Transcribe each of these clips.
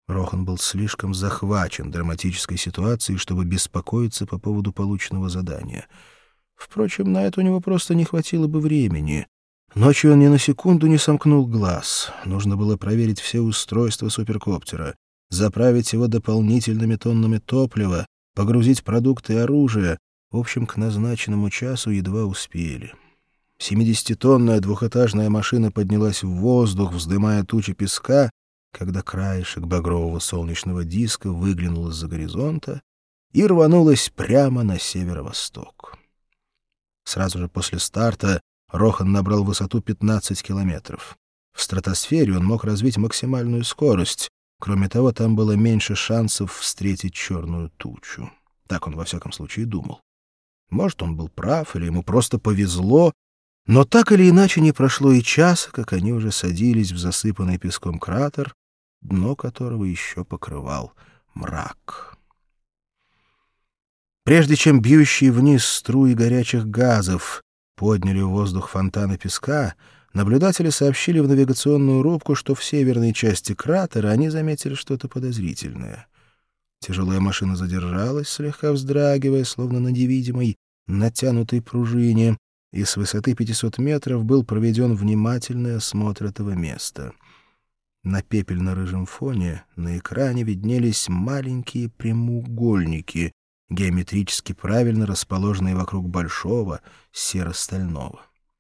Рохан был слишком захвачен драматической ситуацией, чтобы беспокоиться по поводу полученного задания. Впрочем, на это у него просто не хватило бы времени. Ночью он ни на секунду не сомкнул глаз. Нужно было проверить все устройства суперкоптера, заправить его дополнительными тоннами топлива, погрузить продукты и оружие. В общем, к назначенному часу едва успели. 70-тонная двухэтажная машина поднялась в воздух, вздымая тучи песка, когда краешек багрового солнечного диска выглянул из-за горизонта и рванулась прямо на северо-восток. Сразу же после старта Рохан набрал высоту 15 километров. В стратосфере он мог развить максимальную скорость. Кроме того, там было меньше шансов встретить черную тучу. Так он во всяком случае думал. Может, он был прав, или ему просто повезло, но так или иначе не прошло и часа, как они уже садились в засыпанный песком кратер, дно которого еще покрывал мрак. Прежде чем бьющие вниз струи горячих газов подняли в воздух фонтаны песка, наблюдатели сообщили в навигационную рубку, что в северной части кратера они заметили что-то подозрительное. Тяжелая машина задержалась, слегка вздрагивая, словно на невидимой, натянутой пружине, и с высоты 500 метров был проведен внимательный осмотр этого места. На пепельно-рыжем фоне на экране виднелись маленькие прямоугольники, геометрически правильно расположенные вокруг большого серо-стального.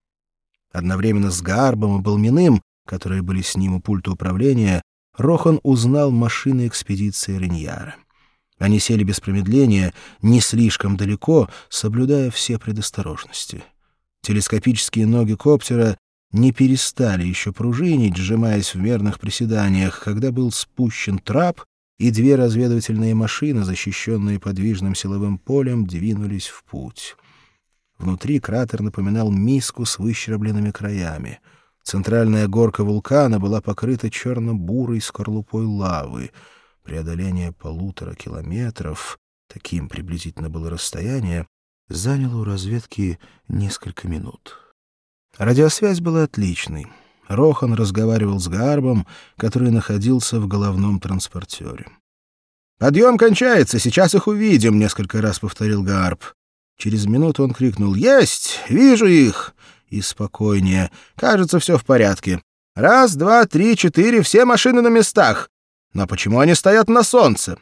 Одновременно с Гарбом и Балминым, которые были с ним у пульта управления, Рохан узнал машины экспедиции Риньяра. Они сели без промедления, не слишком далеко, соблюдая все предосторожности. Телескопические ноги коптера не перестали еще пружинить, сжимаясь в мерных приседаниях, когда был спущен трап, и две разведывательные машины, защищенные подвижным силовым полем, двинулись в путь. Внутри кратер напоминал миску с выщербленными краями. Центральная горка вулкана была покрыта черно-бурой скорлупой лавы. Преодоление 1,5 километров, таким приблизительно было расстояние, заняло у разведки несколько минут. Радиосвязь была отличной. Рохан разговаривал с Гарбом, который находился в головном транспортере. «Подъем кончается, сейчас их увидим», — несколько раз повторил Гарб. Через минуту он крикнул: «Есть! Вижу их!» И спокойнее: «Кажется, все в порядке. 1, 2, 3, 4, все машины на местах. Но почему они стоят на солнце?»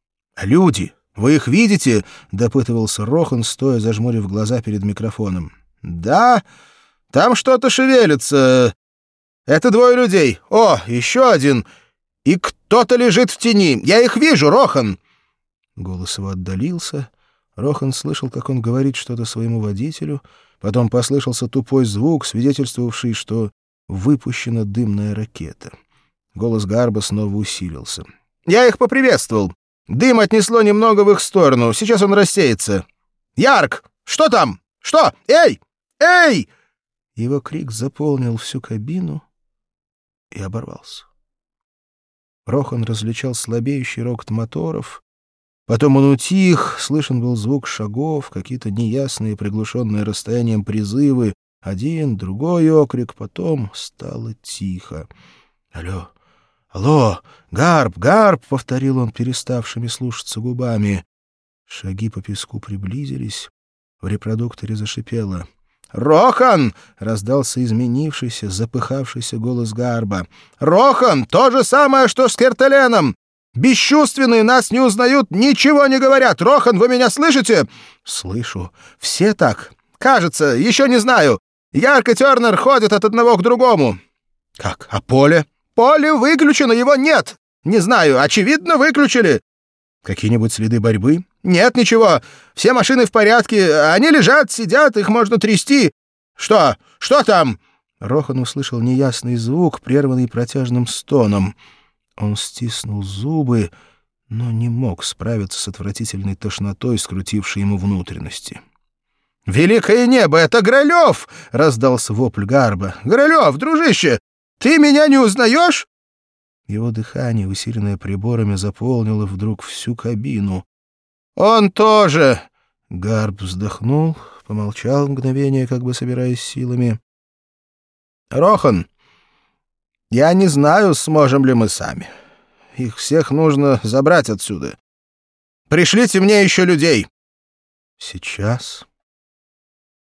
«Люди! Вы их видите?» — допытывался Рохан, стоя зажмурив глаза перед микрофоном. «Да, там что-то шевелится. Это 2 людей. О, еще один. И кто-то лежит в тени. Я их вижу, Рохан!» Голос его отдалился. Рохан слышал, как он говорит что-то своему водителю. Потом послышался тупой звук, свидетельствовавший, что выпущена дымная ракета. Голос Гарба снова усилился. «Я их поприветствовал. Дым отнесло немного в их сторону. Сейчас он рассеется. Ярк! Что там? Что? Эй! Эй!» Его крик заполнил всю кабину и оборвался. Рохан различал слабеющий рокот моторов. Потом он утих, слышен был звук шагов, какие-то неясные, приглушенные расстоянием призывы. Один, другой окрик, потом стало тихо. «Алло! Алло! Гарб! Гарб!» — повторил он переставшими слушаться губами. Шаги по песку приблизились. В репродукторе зашипело. «Рохан!» — раздался изменившийся, запыхавшийся голос Гарба. «Рохан! То же самое, что с Кертеленом! Бесчувственные нас не узнают, ничего не говорят! Рохан, вы меня слышите?» «Слышу. Все так. Кажется, еще не знаю. Ярк и Тернер ходят от одного к другому». «Как? А поле?» «Поле выключено, его нет. Не знаю, очевидно, выключили». «Какие-нибудь следы борьбы?» «Нет, ничего. Все машины в порядке. Они лежат, сидят, их можно трясти. Что? Что там?» Рохан услышал неясный звук, прерванный протяжным стоном. Он стиснул зубы, но не мог справиться с отвратительной тошнотой, скрутившей ему внутренности. «Великое небо, это Гролев!» — раздался вопль Гарба. «Гролев, дружище, ты меня не узнаешь?» Его дыхание, усиленное приборами, заполнило вдруг всю кабину. «Он тоже!» — Гарб вздохнул, помолчал мгновение, как бы собираясь силами. «Рохан, я не знаю, сможем ли мы сами. Их всех нужно забрать отсюда. Пришлите мне еще людей». «Сейчас».